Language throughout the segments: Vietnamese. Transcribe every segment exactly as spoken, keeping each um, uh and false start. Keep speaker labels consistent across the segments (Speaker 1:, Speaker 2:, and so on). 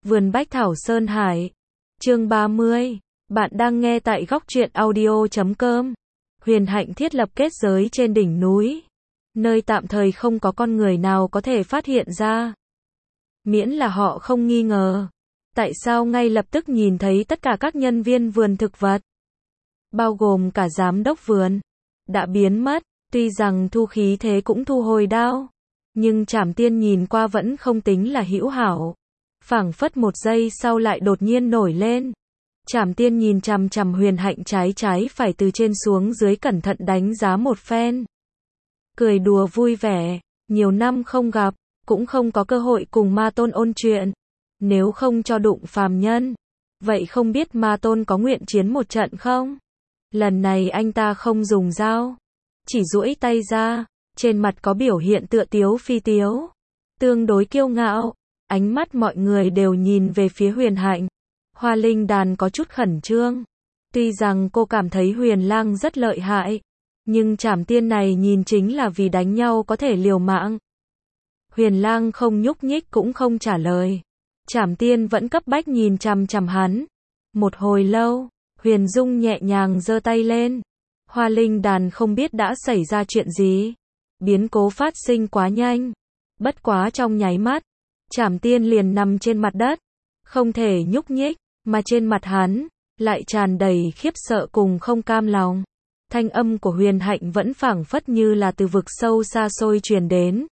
Speaker 1: Vườn Bách Thảo Sơn Hải. Chương ba mươi. Bạn đang nghe tại góc truyện audio chấm com. Huyền Hạnh thiết lập kết giới trên đỉnh núi, nơi tạm thời không có con người nào có thể phát hiện ra. Miễn là họ không nghi ngờ. Tại sao ngay lập tức nhìn thấy tất cả các nhân viên vườn thực vật, bao gồm cả giám đốc vườn, đã biến mất. Tuy rằng thu khí thế cũng thu hồi đao, nhưng Trảm Tiên nhìn qua vẫn không tính là hữu hảo. Phảng phất một giây sau lại đột nhiên nổi lên. Trảm Tiên nhìn chằm chằm Huyền Hạnh trái trái phải từ trên xuống dưới cẩn thận đánh giá một phen. Cười đùa vui vẻ, nhiều năm không gặp, cũng không có cơ hội cùng Ma Tôn ôn chuyện. Nếu không cho đụng phàm nhân, vậy không biết Ma Tôn có nguyện chiến một trận không? Lần này anh ta không dùng dao, chỉ duỗi tay ra, trên mặt có biểu hiện tựa tiếu phi tiếu, tương đối kiêu ngạo. Ánh mắt mọi người đều nhìn về phía Huyền Hạnh. Hoa Linh Đàn có chút khẩn trương. Tuy rằng cô cảm thấy Huyền Lang rất lợi hại, nhưng Trảm Tiên này nhìn chính là vì đánh nhau có thể liều mạng. Huyền Lang không nhúc nhích cũng không trả lời. Trảm Tiên vẫn cấp bách nhìn chằm chằm hắn. Một hồi lâu, Huyền Dung nhẹ nhàng giơ tay lên. Hoa Linh Đàn không biết đã xảy ra chuyện gì. Biến cố phát sinh quá nhanh. Bất quá trong nháy mắt, Trảm Tiên liền nằm trên mặt đất, không thể nhúc nhích, mà trên mặt hắn lại tràn đầy khiếp sợ cùng không cam lòng. Thanh âm của Huyền Hạnh vẫn phảng phất như là từ vực sâu xa xôi truyền đến,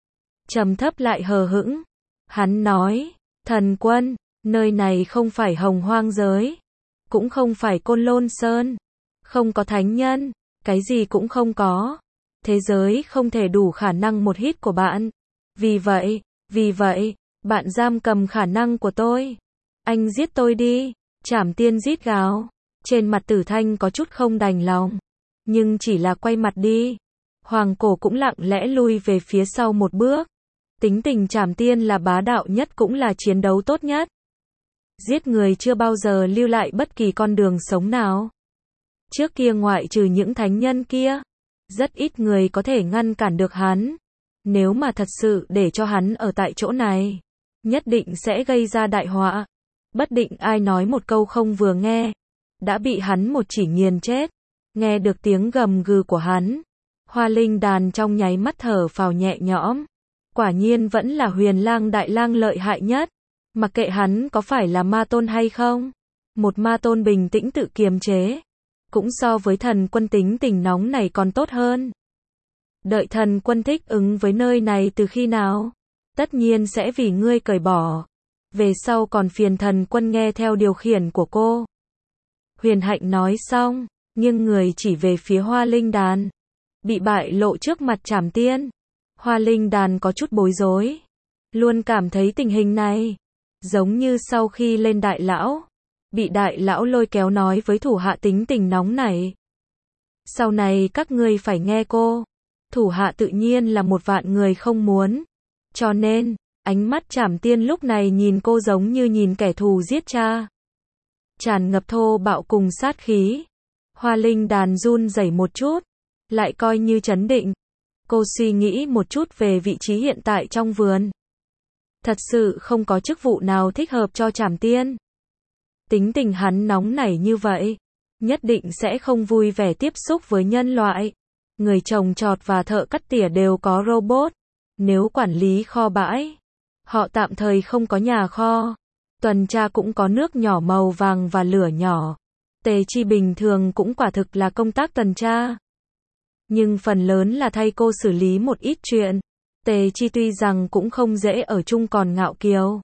Speaker 1: trầm thấp lại hờ hững. Hắn nói, Thần Quân, nơi này không phải Hồng Hoang giới, cũng không phải Côn Lôn Sơn, không có thánh nhân, cái gì cũng không có. Thế giới không thể đủ khả năng một hít của bạn. Vì vậy, vì vậy, bạn giam cầm khả năng của tôi. Anh giết tôi đi. Trảm Tiên rít gào. Trên mặt Tử Thanh có chút không đành lòng, nhưng chỉ là quay mặt đi. Hoàng Cổ cũng lặng lẽ lui về phía sau một bước. Tính tình Trảm Tiên là bá đạo nhất cũng là chiến đấu tốt nhất. Giết người chưa bao giờ lưu lại bất kỳ con đường sống nào. Trước kia ngoại trừ những thánh nhân kia, rất ít người có thể ngăn cản được hắn. Nếu mà thật sự để cho hắn ở tại chỗ này, nhất định sẽ gây ra đại họa. Bất định ai nói một câu không vừa nghe, đã bị hắn một chỉ nghiền chết. Nghe được tiếng gầm gừ của hắn, Hoa Linh Đàn trong nháy mắt thở phào nhẹ nhõm. Quả nhiên vẫn là Huyền Lang đại lang lợi hại nhất. Mặc kệ hắn có phải là Ma Tôn hay không, một Ma Tôn bình tĩnh tự kiềm chế, cũng so với Thần Quân tính tình nóng này còn tốt hơn. Đợi Thần Quân thích ứng với nơi này từ khi nào, tất nhiên sẽ vì ngươi cởi bỏ. Về sau còn phiền Thần Quân nghe theo điều khiển của cô. Huyền Hạnh nói xong, nhưng người chỉ về phía Hoa Linh Đàn. Bị bại lộ trước mặt Trảm Tiên, Hoa Linh Đàn có chút bối rối. Luôn cảm thấy tình hình này giống như sau khi lên đại lão, bị đại lão lôi kéo nói với thủ hạ tính tình nóng này. Sau này các ngươi phải nghe cô. Thủ hạ tự nhiên là một vạn người không muốn. Cho nên, ánh mắt Trảm Tiên lúc này nhìn cô giống như nhìn kẻ thù giết cha. Tràn ngập thô bạo cùng sát khí. Hoa Linh Đàn run rẩy một chút, lại coi như trấn định. Cô suy nghĩ một chút về vị trí hiện tại trong vườn. Thật sự không có chức vụ nào thích hợp cho Trảm Tiên. Tính tình hắn nóng nảy như vậy, nhất định sẽ không vui vẻ tiếp xúc với nhân loại. Người trồng trọt và thợ cắt tỉa đều có robot. Nếu quản lý kho bãi, họ tạm thời không có nhà kho. Tuần tra cũng có nước nhỏ màu vàng và lửa nhỏ. Tề Chi bình thường cũng quả thực là công tác tuần tra, nhưng phần lớn là thay cô xử lý một ít chuyện. Tề Chi tuy rằng cũng không dễ ở chung còn ngạo kiều,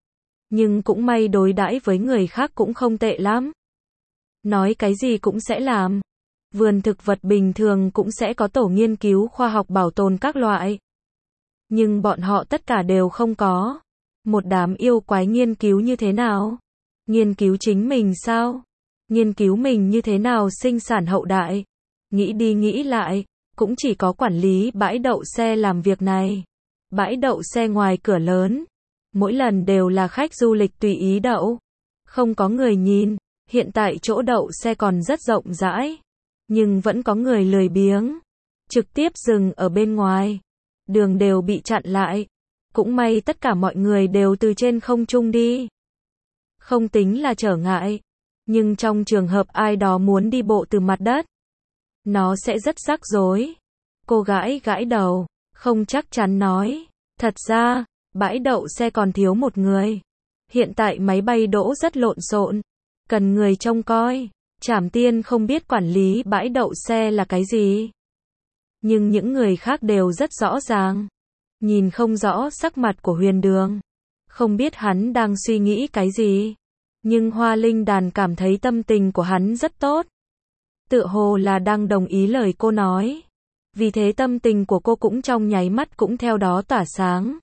Speaker 1: nhưng cũng may đối đãi với người khác cũng không tệ lắm. Nói cái gì cũng sẽ làm. Vườn thực vật bình thường cũng sẽ có tổ nghiên cứu khoa học bảo tồn các loại. Nhưng bọn họ tất cả đều không có. Một đám yêu quái nghiên cứu như thế nào? Nghiên cứu chính mình sao? Nghiên cứu mình như thế nào sinh sản hậu đại? Nghĩ đi nghĩ lại, cũng chỉ có quản lý bãi đậu xe làm việc này. Bãi đậu xe ngoài cửa lớn, mỗi lần đều là khách du lịch tùy ý đậu, không có người nhìn. Hiện tại chỗ đậu xe còn rất rộng rãi, nhưng vẫn có người lười biếng, trực tiếp dừng ở bên ngoài. Đường đều bị chặn lại. Cũng may tất cả mọi người đều từ trên không trung đi. không tính là trở ngại. Nhưng trong trường hợp ai đó muốn đi bộ từ mặt đất, nó sẽ rất rắc rối. Cô gãi gãi đầu, không chắc chắn nói. Thật ra, bãi đậu xe còn thiếu một người. Hiện tại máy bay đỗ rất lộn xộn, cần người trông coi. Trảm Tiên không biết quản lý bãi đậu xe là cái gì. Nhưng những người khác đều rất rõ ràng. Nhìn không rõ sắc mặt của Huyền Đường. Không biết hắn đang suy nghĩ cái gì. Nhưng Hoa Linh Đàn cảm thấy tâm tình của hắn rất tốt. Tựa hồ là đang đồng ý lời cô nói. Vì thế tâm tình của cô cũng trong nháy mắt cũng theo đó tỏa sáng.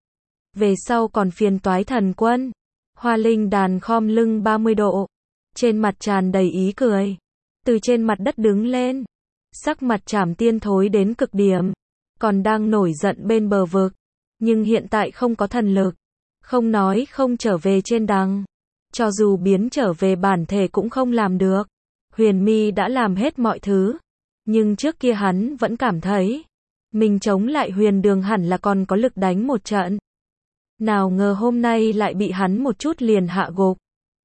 Speaker 1: Về sau còn phiền toái Thần Quân. Hoa Linh Đàn khom lưng ba mươi độ. Trên mặt tràn đầy ý cười. Từ trên mặt đất đứng lên. Sắc mặt Trảm Tiên thối đến cực điểm. Còn đang nổi giận bên bờ vực. Nhưng hiện tại không có thần lực. Không nói không trở về trên đằng. Cho dù biến trở về bản thể cũng không làm được. Huyền Mi đã làm hết mọi thứ. Nhưng trước kia hắn vẫn cảm thấy. Mình chống lại Huyền Đường hẳn là còn có lực đánh một trận. Nào ngờ hôm nay lại bị hắn một chút liền hạ gục.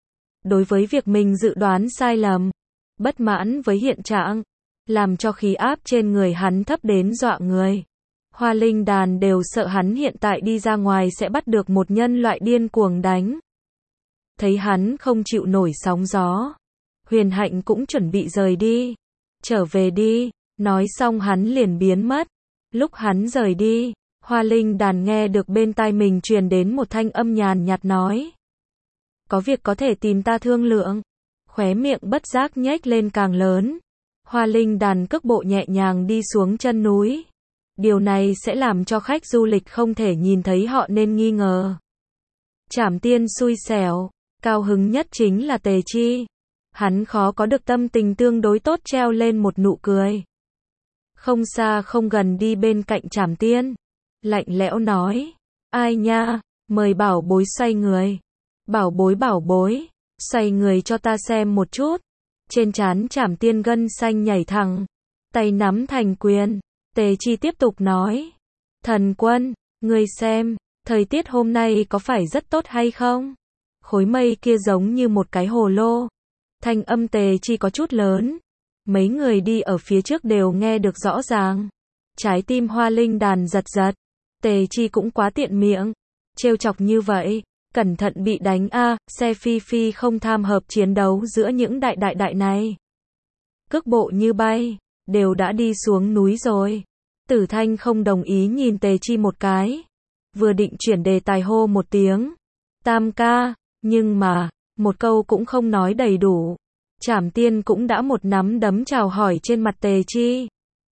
Speaker 1: Đối với việc mình dự đoán sai lầm. Bất mãn với hiện trạng. Làm cho khí áp trên người hắn thấp đến dọa người. Hoa Linh Đàn đều sợ hắn hiện tại đi ra ngoài sẽ bắt được một nhân loại điên cuồng đánh. Thấy hắn không chịu nổi sóng gió. Huyền Hạnh cũng chuẩn bị rời đi. Trở về đi. Nói xong hắn liền biến mất. Lúc hắn rời đi, Hoa Linh Đàn nghe được bên tai mình truyền đến một thanh âm nhàn nhạt nói. Có việc có thể tìm ta thương lượng. Khóe miệng bất giác nhếch lên càng lớn. Hoa Linh Đàn cước bộ nhẹ nhàng đi xuống chân núi. Điều này sẽ làm cho khách du lịch không thể nhìn thấy họ nên nghi ngờ. Trảm Tiên xui xẻo. Cao hứng nhất chính là Tề Chi. Hắn khó có được tâm tình tương đối tốt treo lên một nụ cười. Không xa không gần đi bên cạnh Trảm Tiên. Lạnh lẽo nói. Ai nha, mời bảo bối xoay người. Bảo bối bảo bối, xoay người cho ta xem một chút. Trên trán Trảm Tiên gân xanh nhảy thẳng. Tay nắm thành quyền. Tề Chi tiếp tục nói. Thần Quân, ngươi xem, thời tiết hôm nay có phải rất tốt hay không? Khối mây kia giống như một cái hồ lô. Thanh âm Tề Chi có chút lớn. Mấy người đi ở phía trước đều nghe được rõ ràng. Trái tim Hoa Linh Đàn giật giật. Tề Chi cũng quá tiện miệng. Trêu chọc như vậy. Cẩn thận bị đánh a, à, xe phi phi không tham hợp chiến đấu giữa những đại đại đại này. Cước bộ như bay. Đều đã đi xuống núi rồi. Tử Thanh không đồng ý nhìn Tề Chi một cái. Vừa định chuyển đề tài hô một tiếng. Tam ca. Nhưng mà, một câu cũng không nói đầy đủ. Trảm Tiên cũng đã một nắm đấm chào hỏi trên mặt Tề Chi.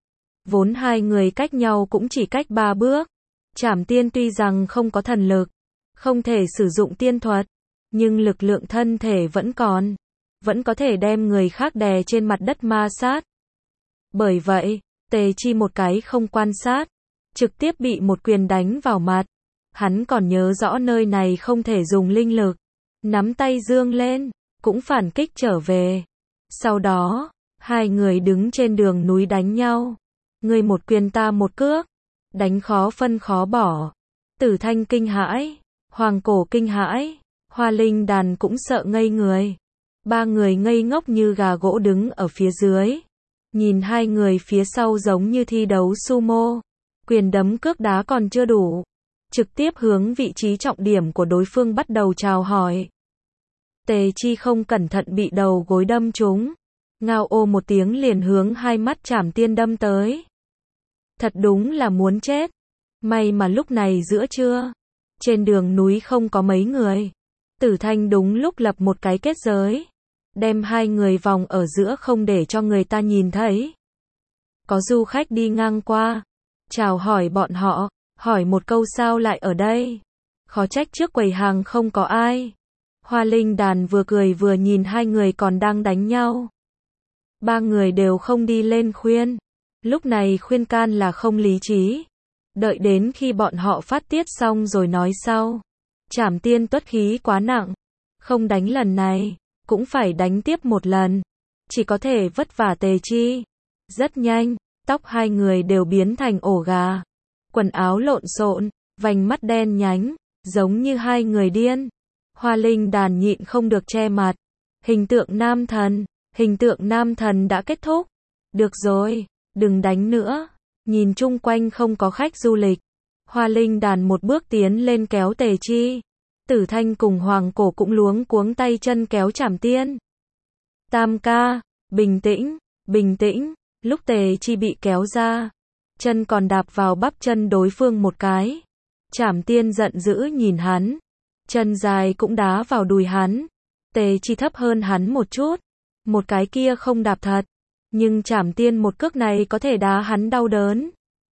Speaker 1: Vốn hai người cách nhau cũng chỉ cách ba bước. Trảm Tiên tuy rằng không có thần lực, không thể sử dụng tiên thuật, nhưng lực lượng thân thể vẫn còn. Vẫn có thể đem người khác đè trên mặt đất ma sát. Bởi vậy, Tề Chi một cái không quan sát, trực tiếp bị một quyền đánh vào mặt. Hắn còn nhớ rõ nơi này không thể dùng linh lực. Nắm tay dương lên, cũng phản kích trở về. Sau đó, hai người đứng trên đường núi đánh nhau. Người một quyền ta một cước. Đánh khó phân khó bỏ. Tử Thanh kinh hãi. Hoàng Cổ kinh hãi. Hoa Linh Đàn cũng sợ ngây người. Ba người ngây ngốc như gà gỗ đứng ở phía dưới. Nhìn hai người phía sau giống như thi đấu sumo. Quyền đấm cước đá còn chưa đủ. Trực tiếp hướng vị trí trọng điểm của đối phương bắt đầu chào hỏi. Tề Chi không cẩn thận bị đầu gối đâm trúng. Ngao ô một tiếng liền hướng hai mắt Trảm Tiên đâm tới. Thật đúng là muốn chết. May mà lúc này giữa trưa. Trên đường núi không có mấy người. Tử Thanh đúng lúc lập một cái kết giới. Đem hai người vòng ở giữa không để cho người ta nhìn thấy. Có du khách đi ngang qua. Chào hỏi bọn họ. Hỏi một câu sao lại ở đây. Khó trách trước quầy hàng không có ai. Hoa Linh Đàn vừa cười vừa nhìn hai người còn đang đánh nhau. Ba người đều không đi lên khuyên. Lúc này khuyên can là không lý trí. Đợi đến khi bọn họ phát tiết xong rồi nói sau. Trảm Tiên tuất khí quá nặng. Không đánh lần này, cũng phải đánh tiếp một lần. Chỉ có thể vất vả Tề Chi. Rất nhanh, tóc hai người đều biến thành ổ gà. Quần áo lộn xộn, vành mắt đen nhánh, giống như hai người điên. Hoa Linh Đàn nhịn không được che mặt. Hình tượng nam thần, hình tượng nam thần đã kết thúc. Được rồi, đừng đánh nữa. Nhìn chung quanh không có khách du lịch. Hoa Linh Đàn một bước tiến lên kéo Tề Chi. Tử Thanh cùng Hoàng Cổ cũng luống cuống tay chân kéo Trảm Tiên. Tam ca, bình tĩnh, bình tĩnh. Lúc Tề Chi bị kéo ra, chân còn đạp vào bắp chân đối phương một cái. Trảm Tiên giận dữ nhìn hắn. Chân dài cũng đá vào đùi hắn. Tề Chi thấp hơn hắn một chút. Một cái kia không đạp thật. Nhưng Trảm Tiên một cước này có thể đá hắn đau đớn.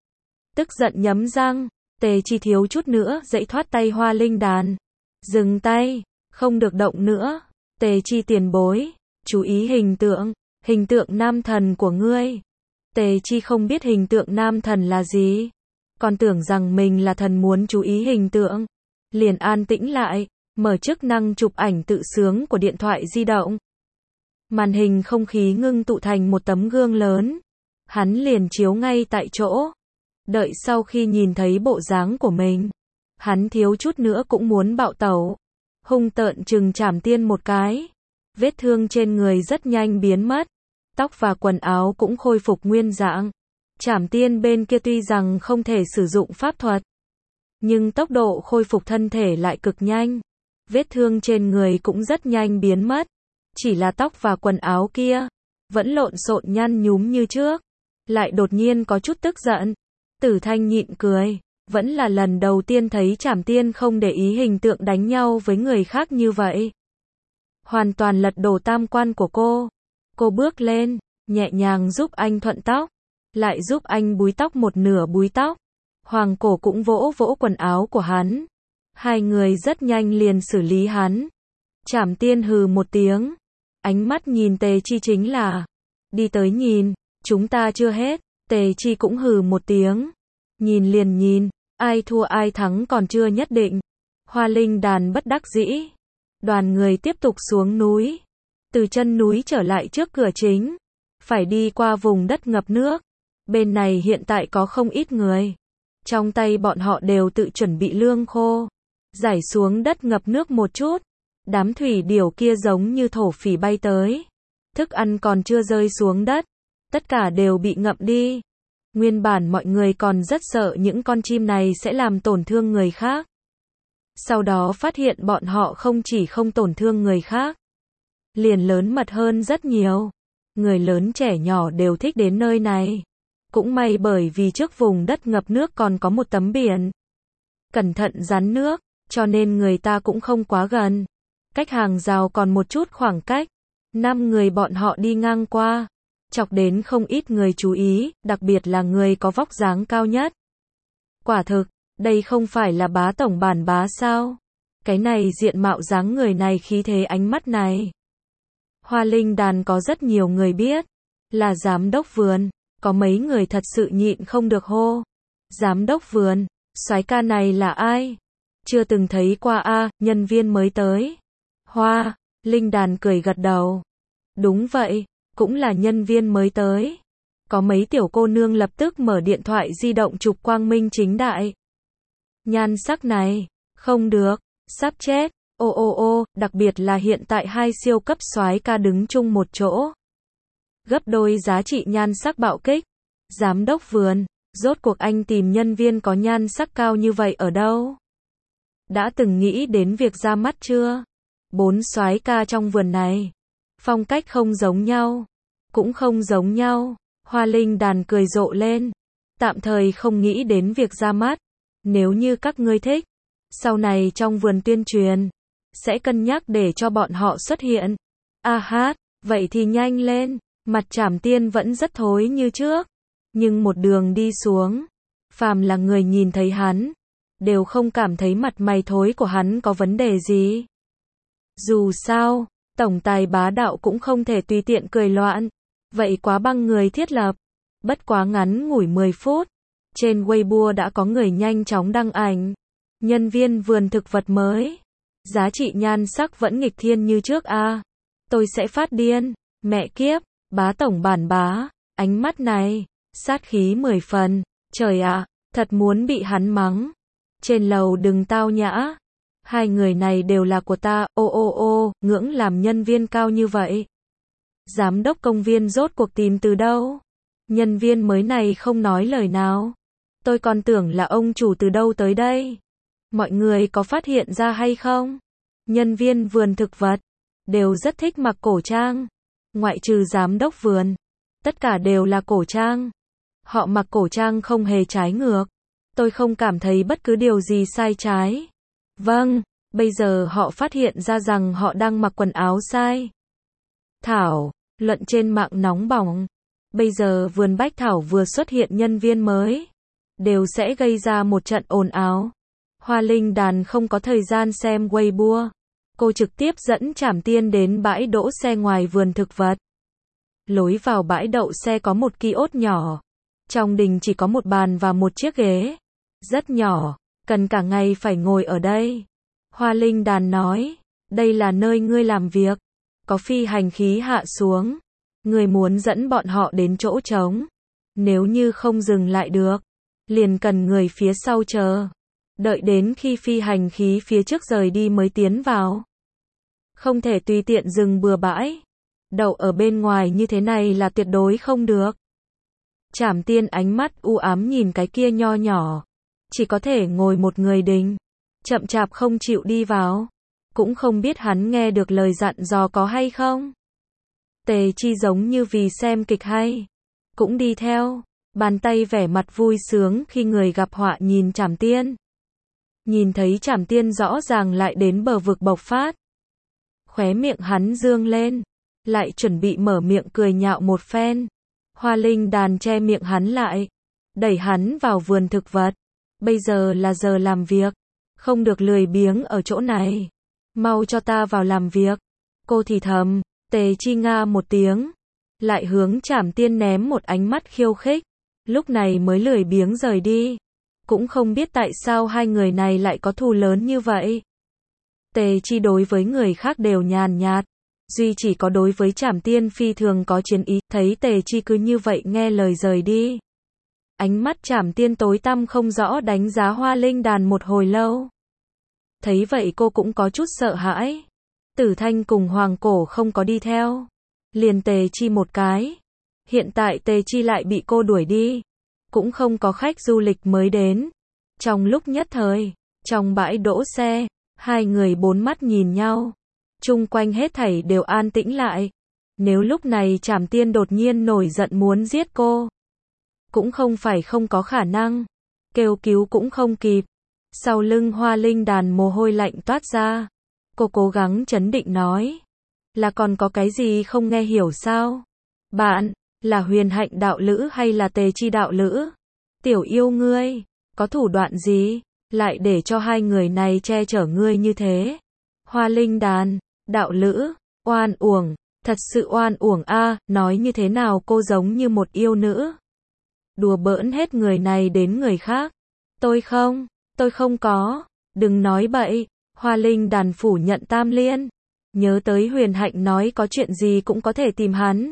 Speaker 1: Tức giận nhấm răng. Tề Chi thiếu chút nữa dậy thoát tay Hoa Linh Đàn. Dừng tay, không được động nữa. Tề Chi tiền bối, chú ý hình tượng, hình tượng nam thần của ngươi. Tề Chi không biết hình tượng nam thần là gì. Còn tưởng rằng mình là thần muốn chú ý hình tượng. Liền an tĩnh lại, mở chức năng chụp ảnh tự sướng của điện thoại di động. Màn hình không khí ngưng tụ thành một tấm gương lớn. Hắn liền chiếu ngay tại chỗ. Đợi sau khi nhìn thấy bộ dáng của mình, hắn thiếu chút nữa cũng muốn bạo tẩu. Hung tợn trừng Trảm Tiên một cái. Vết thương trên người rất nhanh biến mất. Tóc và quần áo cũng khôi phục nguyên dạng. Trảm Tiên bên kia tuy rằng không thể sử dụng pháp thuật, nhưng tốc độ khôi phục thân thể lại cực nhanh. Vết thương trên người cũng rất nhanh biến mất. Chỉ là tóc và quần áo kia vẫn lộn xộn nhăn nhúm như trước. Lại đột nhiên có chút tức giận. Tử Thanh nhịn cười. Vẫn là lần đầu tiên thấy Trảm Tiên không để ý hình tượng đánh nhau với người khác như vậy. Hoàn toàn lật đổ tam quan của cô. Cô bước lên, nhẹ nhàng giúp anh thuận tóc. Lại giúp anh búi tóc một nửa búi tóc. Hoàng Cổ cũng vỗ vỗ quần áo của hắn. Hai người rất nhanh liền xử lý hắn. Trảm Tiên hừ một tiếng. Ánh mắt nhìn Tề Chi chính là đi tới nhìn, chúng ta chưa hết. Tề Chi cũng hừ một tiếng. Nhìn liền nhìn, ai thua ai thắng còn chưa nhất định. Hoa Linh Đàn bất đắc dĩ. Đoàn người tiếp tục xuống núi. Từ chân núi trở lại trước cửa chính. Phải đi qua vùng đất ngập nước. Bên này hiện tại có không ít người. Trong tay bọn họ đều tự chuẩn bị lương khô. Rải xuống đất ngập nước một chút. Đám thủy điểu kia giống như thổ phỉ bay tới. Thức ăn còn chưa rơi xuống đất. Tất cả đều bị ngậm đi. Nguyên bản mọi người còn rất sợ những con chim này sẽ làm tổn thương người khác. Sau đó phát hiện bọn họ không chỉ không tổn thương người khác, liền lớn mật hơn rất nhiều. Người lớn trẻ nhỏ đều thích đến nơi này. Cũng may bởi vì trước vùng đất ngập nước còn có một tấm biển. Cẩn thận rắn nước, cho nên người ta cũng không quá gần. Cách hàng rào còn một chút khoảng cách. Năm người bọn họ đi ngang qua. Chọc đến không ít người chú ý, đặc biệt là người có vóc dáng cao nhất. Quả thực, đây không phải là bá tổng bản bá sao? Cái này diện mạo dáng người này khí thế ánh mắt này. Hoa Linh Đàn có rất nhiều người biết. Là giám đốc vườn. Có mấy người thật sự nhịn không được hô. Giám đốc vườn, soái ca này là ai? Chưa từng thấy qua a, nhân viên mới tới. Hoa Linh Đàn cười gật đầu. Đúng vậy. Cũng là nhân viên mới tới. Có mấy tiểu cô nương lập tức mở điện thoại di động chụp quang minh chính đại. Nhan sắc này, không được, sắp chết. Ô ô ô, đặc biệt là hiện tại hai siêu cấp soái ca đứng chung một chỗ. Gấp đôi giá trị nhan sắc bạo kích. Giám đốc vườn, rốt cuộc anh tìm nhân viên có nhan sắc cao như vậy ở đâu? Đã từng nghĩ đến việc ra mắt chưa? Bốn soái ca trong vườn này. Phong cách không giống nhau. Cũng không giống nhau. Hoa Linh Đàn cười rộ lên. Tạm thời không nghĩ đến việc ra mắt. Nếu như các ngươi thích, sau này trong vườn tuyên truyền, sẽ cân nhắc để cho bọn họ xuất hiện. A hát, vậy thì nhanh lên. Mặt Trảm Tiên vẫn rất thối như trước. Nhưng một đường đi xuống, phàm là người nhìn thấy hắn, đều không cảm thấy mặt mày thối của hắn có vấn đề gì. Dù sao, tổng tài bá đạo cũng không thể tùy tiện cười loạn. Vậy quá băng người thiết lập. Bất quá ngắn ngủi mười phút. Trên Weibo đã có người nhanh chóng đăng ảnh. Nhân viên vườn thực vật mới. Giá trị nhan sắc vẫn nghịch thiên như trước a. À, tôi sẽ phát điên. Mẹ kiếp, bá tổng bản bá. Ánh mắt này, sát khí mười phần. Trời ạ, à, thật muốn bị hắn mắng. Trên lầu đừng tao nhã. Hai người này đều là của ta, ô ô ô, ngưỡng làm nhân viên cao như vậy. Giám đốc công viên rốt cuộc tìm từ đâu? Nhân viên mới này không nói lời nào. Tôi còn tưởng là ông chủ từ đâu tới đây. Mọi người có phát hiện ra hay không? Nhân viên vườn thực vật đều rất thích mặc cổ trang. Ngoại trừ giám đốc vườn, tất cả đều là cổ trang. Họ mặc cổ trang không hề trái ngược. Tôi không cảm thấy bất cứ điều gì sai trái. Vâng, bây giờ họ phát hiện ra rằng họ đang mặc quần áo sai. Thảo luận trên mạng nóng bỏng. Bây giờ vườn bách thảo vừa xuất hiện nhân viên mới, đều sẽ gây ra một trận ồn ào. Hoa Linh Đàn không có thời gian xem Weibo. Cô trực tiếp dẫn Trảm Tiên đến bãi đỗ xe ngoài vườn thực vật. Lối vào bãi đậu xe có một kiosk nhỏ. Trong đình chỉ có một bàn và một chiếc ghế. Rất nhỏ, cần cả ngày phải ngồi ở đây. Hoa Linh Đàn nói, đây là nơi ngươi làm việc. Có phi hành khí hạ xuống. Ngươi muốn dẫn bọn họ đến chỗ trống. Nếu như không dừng lại được, liền cần người phía sau chờ. Đợi đến khi phi hành khí phía trước rời đi mới tiến vào. Không thể tùy tiện dừng bừa bãi. Đậu ở bên ngoài như thế này là tuyệt đối không được. Trảm Tiên ánh mắt u ám nhìn cái kia nho nhỏ. Chỉ có thể ngồi một người đình. Chậm chạp không chịu đi vào. Cũng không biết hắn nghe được lời dặn dò có hay không. Tề Chi giống như vì xem kịch hay. Cũng đi theo. Bàn tay vẻ mặt vui sướng khi người gặp họa nhìn Trảm Tiên. Nhìn thấy Trảm Tiên rõ ràng lại đến bờ vực bộc phát. Khóe miệng hắn dương lên. Lại chuẩn bị mở miệng cười nhạo một phen. Hoa Linh Đàn che miệng hắn lại. Đẩy hắn vào vườn thực vật. Bây giờ là giờ làm việc. Không được lười biếng ở chỗ này. Mau cho ta vào làm việc. Cô thì thầm. Tề Chi nga một tiếng. Lại hướng Trảm Tiên ném một ánh mắt khiêu khích. Lúc này mới lười biếng rời đi. Cũng không biết tại sao hai người này lại có thù lớn như vậy. Tề Chi đối với người khác đều nhàn nhạt. Duy chỉ có đối với Trảm Tiên phi thường có chiến ý. Thấy Tề Chi cứ như vậy nghe lời rời đi. Ánh mắt Trảm Tiên tối tăm không rõ đánh giá Hoa Linh Đàn một hồi lâu. Thấy vậy cô cũng có chút sợ hãi. Tử Thanh cùng Hoàng Cổ không có đi theo. Liền Tề Chi một cái. Hiện tại Tề Chi lại bị cô đuổi đi. Cũng không có khách du lịch mới đến. Trong lúc nhất thời, trong bãi đỗ xe, hai người bốn mắt nhìn nhau. Chung quanh hết thảy đều an tĩnh lại. Nếu lúc này Trảm Tiên đột nhiên nổi giận muốn giết cô, cũng không phải không có khả năng. Kêu cứu cũng không kịp. Sau lưng Hoa Linh Đàn mồ hôi lạnh toát ra. Cô cố gắng trấn định nói. Là còn có cái gì không nghe hiểu sao? Bạn, là Huyền Hạnh đạo lữ hay là Tề Chi đạo lữ? Tiểu yêu ngươi, có thủ đoạn gì? Lại để cho hai người này che chở ngươi như thế? Hoa Linh Đàn, đạo lữ, oan uổng, thật sự oan uổng a, nói như thế nào cô giống như một yêu nữ. Đùa bỡn hết người này đến người khác. Tôi không, tôi không có, đừng nói bậy. Hoa Linh Đàn phủ nhận tam liên. Nhớ tới Huyền Hạnh nói có chuyện gì cũng có thể tìm hắn.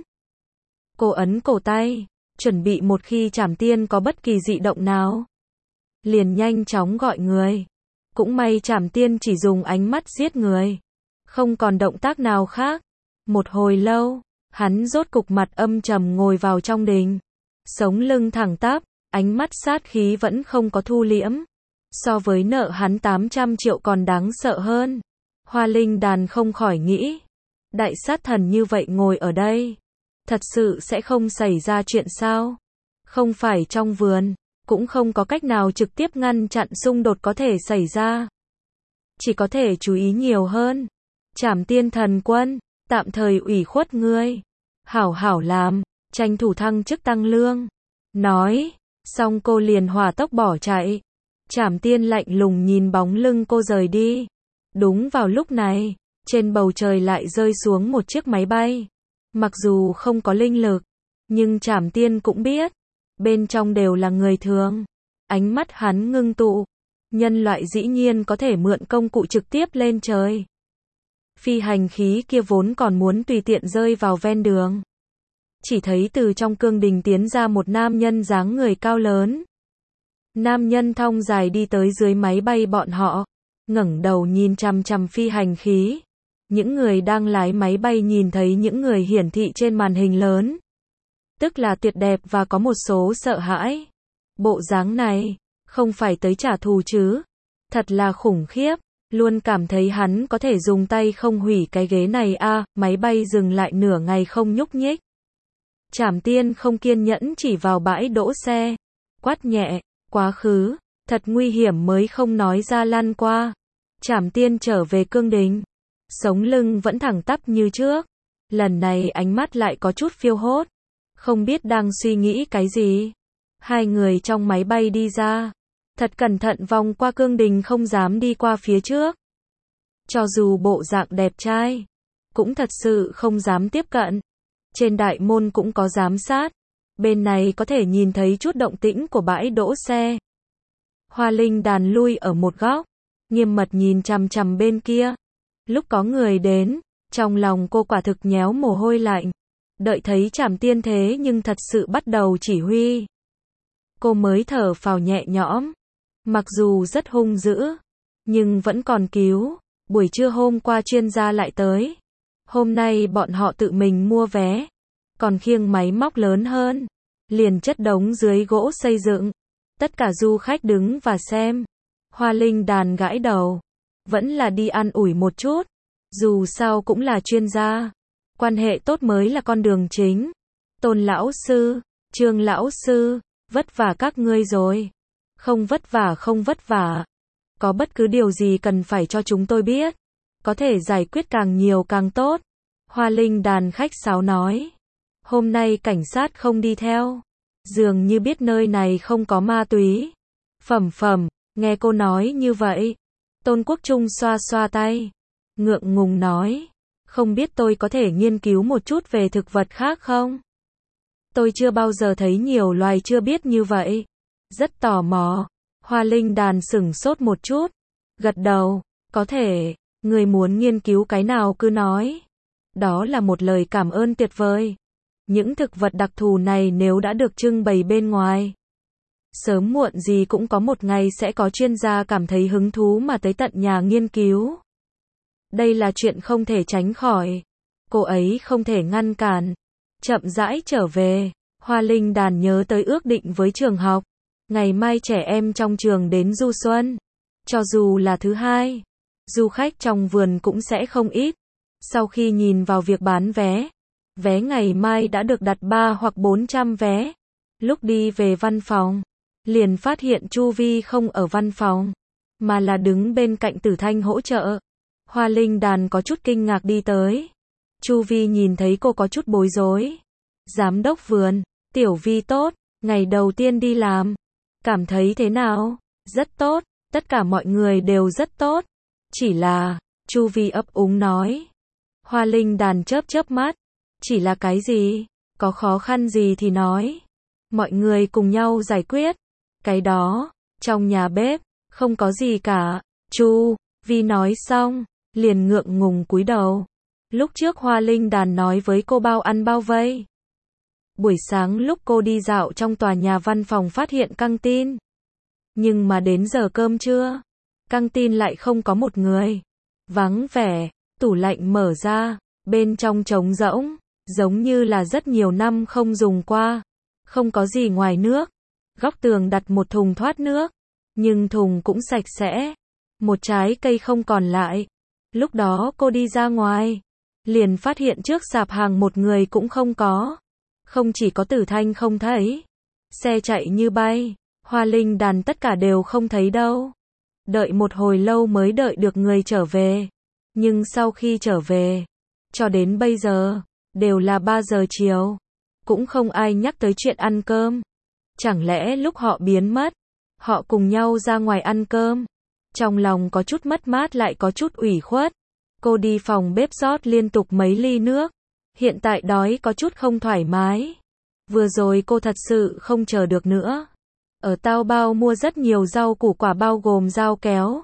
Speaker 1: Cô ấn cổ tay, chuẩn bị một khi Trảm Tiên có bất kỳ dị động nào, liền nhanh chóng gọi người. Cũng may Trảm Tiên chỉ dùng ánh mắt giết người, không còn động tác nào khác. Một hồi lâu, hắn rốt cục mặt âm trầm ngồi vào trong đình. Sống lưng thẳng tắp, ánh mắt sát khí vẫn không có thu liễm. So với nợ hắn tám trăm triệu còn đáng sợ hơn. Hoa Linh Đàn không khỏi nghĩ. Đại sát thần như vậy ngồi ở đây. Thật sự sẽ không xảy ra chuyện sao? Không phải trong vườn. Cũng không có cách nào trực tiếp ngăn chặn xung đột có thể xảy ra. Chỉ có thể chú ý nhiều hơn. Trảm Tiên thần quân, tạm thời ủy khuất ngươi. Hảo hảo làm, tranh thủ thăng chức tăng lương. Nói, xong cô liền hỏa tốc bỏ chạy. Trảm Tiên lạnh lùng nhìn bóng lưng cô rời đi. Đúng vào lúc này, trên bầu trời lại rơi xuống một chiếc máy bay. Mặc dù không có linh lực, nhưng Trảm Tiên cũng biết, bên trong đều là người thường. Ánh mắt hắn ngưng tụ, nhân loại dĩ nhiên có thể mượn công cụ trực tiếp lên trời. Phi hành khí kia vốn còn muốn tùy tiện rơi vào ven đường. Chỉ thấy từ trong cương đình tiến ra một nam nhân dáng người cao lớn. Nam nhân thong dài đi tới dưới máy bay bọn họ. ngẩng đầu nhìn chằm chằm phi hành khí. Những người đang lái máy bay nhìn thấy những người hiển thị trên màn hình lớn. Tức là tuyệt đẹp và có một số sợ hãi. Bộ dáng này, không phải tới trả thù chứ. Thật là khủng khiếp. Luôn cảm thấy hắn có thể dùng tay không hủy cái ghế này a. À, máy bay dừng lại nửa ngày không nhúc nhích. Trảm Tiên không kiên nhẫn chỉ vào bãi đỗ xe. Quát nhẹ, quá khứ, thật nguy hiểm mới không nói ra lăn qua. Trảm Tiên trở về cương đình. Sống lưng vẫn thẳng tắp như trước. Lần này ánh mắt lại có chút phiêu hốt. Không biết đang suy nghĩ cái gì. Hai người trong máy bay đi ra. Thật cẩn thận vòng qua cương đình không dám đi qua phía trước. Cho dù bộ dạng đẹp trai, cũng thật sự không dám tiếp cận. Trên đại môn cũng có giám sát. Bên này có thể nhìn thấy chút động tĩnh của bãi đỗ xe. Hoa Linh Đàn lui ở một góc, nghiêm mật nhìn chằm chằm bên kia. Lúc có người đến, trong lòng cô quả thực nhéo mồ hôi lạnh. Đợi thấy Trảm Tiên thế nhưng thật sự bắt đầu chỉ huy. Cô mới thở phào nhẹ nhõm. Mặc dù rất hung dữ, nhưng vẫn còn cứu. Buổi trưa hôm qua chuyên gia lại tới. Hôm nay bọn họ tự mình mua vé, còn khiêng máy móc lớn hơn, liền chất đống dưới gỗ xây dựng. Tất cả du khách đứng và xem. Hoa Linh Đàn gãi đầu. Vẫn là đi an ủi một chút. Dù sao cũng là chuyên gia. Quan hệ tốt mới là con đường chính. Tôn lão sư, Trương lão sư, vất vả các ngươi rồi. Không vất vả không vất vả. Có bất cứ điều gì cần phải cho chúng tôi biết. Có thể giải quyết càng nhiều càng tốt. Hoa Linh Đàn khách sáo nói. Hôm nay cảnh sát không đi theo. Dường như biết nơi này không có ma túy. Phẩm phẩm, nghe cô nói như vậy. Tôn Quốc Trung xoa xoa tay. Ngượng ngùng nói. Không biết tôi có thể nghiên cứu một chút về thực vật khác không? Tôi chưa bao giờ thấy nhiều loài chưa biết như vậy. Rất tò mò. Hoa Linh Đàn sửng sốt một chút. Gật đầu. Có thể. Người muốn nghiên cứu cái nào cứ nói. Đó là một lời cảm ơn tuyệt vời. Những thực vật đặc thù này nếu đã được trưng bày bên ngoài, sớm muộn gì cũng có một ngày sẽ có chuyên gia cảm thấy hứng thú mà tới tận nhà nghiên cứu. Đây là chuyện không thể tránh khỏi. Cô ấy không thể ngăn cản. Chậm rãi trở về. Hoa Linh Đàn nhớ tới ước định với trường học. Ngày mai trẻ em trong trường đến du xuân. Cho dù là thứ hai, du khách trong vườn cũng sẽ không ít. Sau khi nhìn vào việc bán vé, vé ngày mai đã được đặt ba hoặc bốn trăm vé. Lúc đi về văn phòng, liền phát hiện Chu Vi không ở văn phòng, mà là đứng bên cạnh Tử Thanh hỗ trợ. Hoa Linh Đàn có chút kinh ngạc đi tới. Chu Vi nhìn thấy cô có chút bối rối. Giám đốc vườn, Tiểu Vi tốt, ngày đầu tiên đi làm. Cảm thấy thế nào? Rất tốt, tất cả mọi người đều rất tốt. Chỉ là, Chu Vi ấp úng nói. Hoa Linh Đàn chớp chớp mắt. Chỉ là cái gì? Có khó khăn gì thì nói. Mọi người cùng nhau giải quyết. Cái đó, trong nhà bếp, không có gì cả. Chu Vi nói xong, liền ngượng ngùng cúi đầu. Lúc trước Hoa Linh Đàn nói với cô bao ăn bao vây. Buổi sáng lúc cô đi dạo trong tòa nhà văn phòng phát hiện căng tin. Nhưng mà đến giờ cơm trưa, căng tin lại không có một người. Vắng vẻ, tủ lạnh mở ra, bên trong trống rỗng, giống như là rất nhiều năm không dùng qua. Không có gì ngoài nước. Góc tường đặt một thùng thoát nước, nhưng thùng cũng sạch sẽ. Một trái cây không còn lại. Lúc đó cô đi ra ngoài, liền phát hiện trước sạp hàng một người cũng không có. Không chỉ có Tử Thanh không thấy, xe chạy như bay, Hoa Linh Đàn tất cả đều không thấy đâu. Đợi một hồi lâu mới đợi được người trở về. Nhưng sau khi trở về, cho đến bây giờ, đều là ba giờ chiều. Cũng không ai nhắc tới chuyện ăn cơm. Chẳng lẽ lúc họ biến mất, họ cùng nhau ra ngoài ăn cơm. Trong lòng có chút mất mát lại có chút ủy khuất. Cô đi phòng bếp rót liên tục mấy ly nước. Hiện tại đói có chút không thoải mái. Vừa rồi cô thật sự không chờ được nữa. Ở Taobao mua rất nhiều rau củ quả bao gồm dao kéo,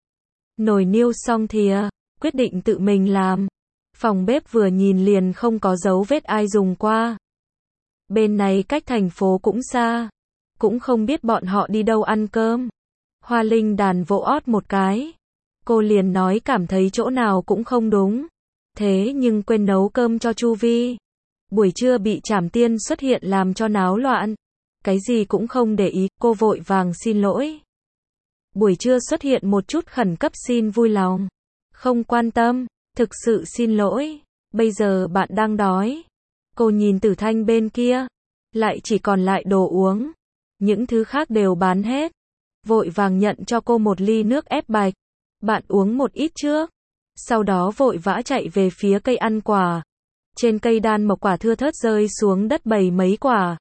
Speaker 1: nồi niêu xong thìa, quyết định tự mình làm. Phòng bếp vừa nhìn liền không có dấu vết ai dùng qua. Bên này cách thành phố cũng xa, cũng không biết bọn họ đi đâu ăn cơm. Hoa Linh Đàn vỗ ót một cái. Cô liền nói cảm thấy chỗ nào cũng không đúng. Thế nhưng quên nấu cơm cho Chu Vi. Buổi trưa bị Trảm Tiên xuất hiện làm cho náo loạn. Cái gì cũng không để ý, cô vội vàng xin lỗi. Buổi trưa xuất hiện một chút khẩn cấp xin vui lòng. Không quan tâm, thực sự xin lỗi. Bây giờ bạn đang đói. Cô nhìn Tử Thanh bên kia. Lại chỉ còn lại đồ uống. Những thứ khác đều bán hết. Vội vàng nhận cho cô một ly nước ép bạch. Bạn uống một ít trước. Sau đó vội vã chạy về phía cây ăn quả. Trên cây đan mộc quả thưa thớt rơi xuống đất bầy mấy quả.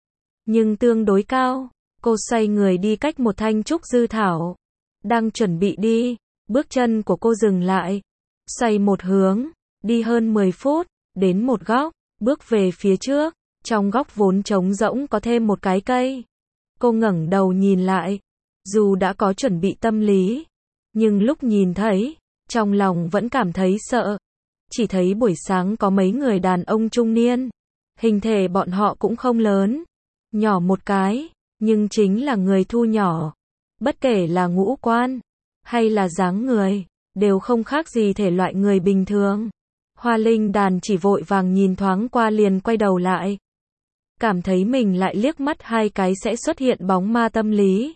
Speaker 1: Nhưng tương đối cao. Cô xoay người đi cách một thanh trúc dư thảo. Đang chuẩn bị đi. Bước chân của cô dừng lại. Xoay một hướng. Đi hơn mười phút. Đến một góc. Bước về phía trước. Trong góc vốn trống rỗng có thêm một cái cây. Cô ngẩng đầu nhìn lại. Dù đã có chuẩn bị tâm lý. Nhưng lúc nhìn thấy. Trong lòng vẫn cảm thấy sợ. Chỉ thấy buổi sáng có mấy người đàn ông trung niên. Hình thể bọn họ cũng không lớn. Nhỏ một cái. Nhưng chính là người thu nhỏ. Bất kể là ngũ quan. Hay là dáng người. Đều không khác gì thể loại người bình thường. Hoa Linh Đàn chỉ vội vàng nhìn thoáng qua liền quay đầu lại. Cảm thấy mình lại liếc mắt hai cái sẽ xuất hiện bóng ma tâm lý.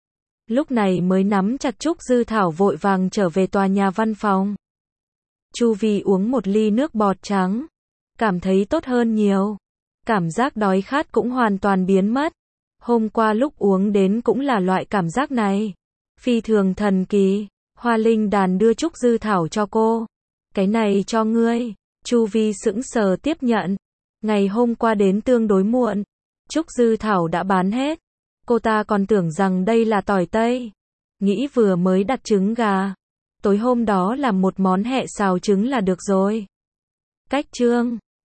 Speaker 1: Lúc này mới nắm chặt trúc dư thảo vội vàng trở về tòa nhà văn phòng. Chu Vi uống một ly nước bọt trắng. Cảm thấy tốt hơn nhiều. Cảm giác đói khát cũng hoàn toàn biến mất. Hôm qua lúc uống đến cũng là loại cảm giác này. Phi thường thần kỳ. Hoa Linh Đàn đưa trúc dư thảo cho cô. Cái này cho ngươi. Chu Vi sững sờ tiếp nhận. Ngày hôm qua đến tương đối muộn. Trúc dư thảo đã bán hết. Cô ta còn tưởng rằng đây là tỏi tây. Nghĩ vừa mới đặt trứng gà. Tối hôm đó làm một món hẹ xào trứng là được rồi. Cách chương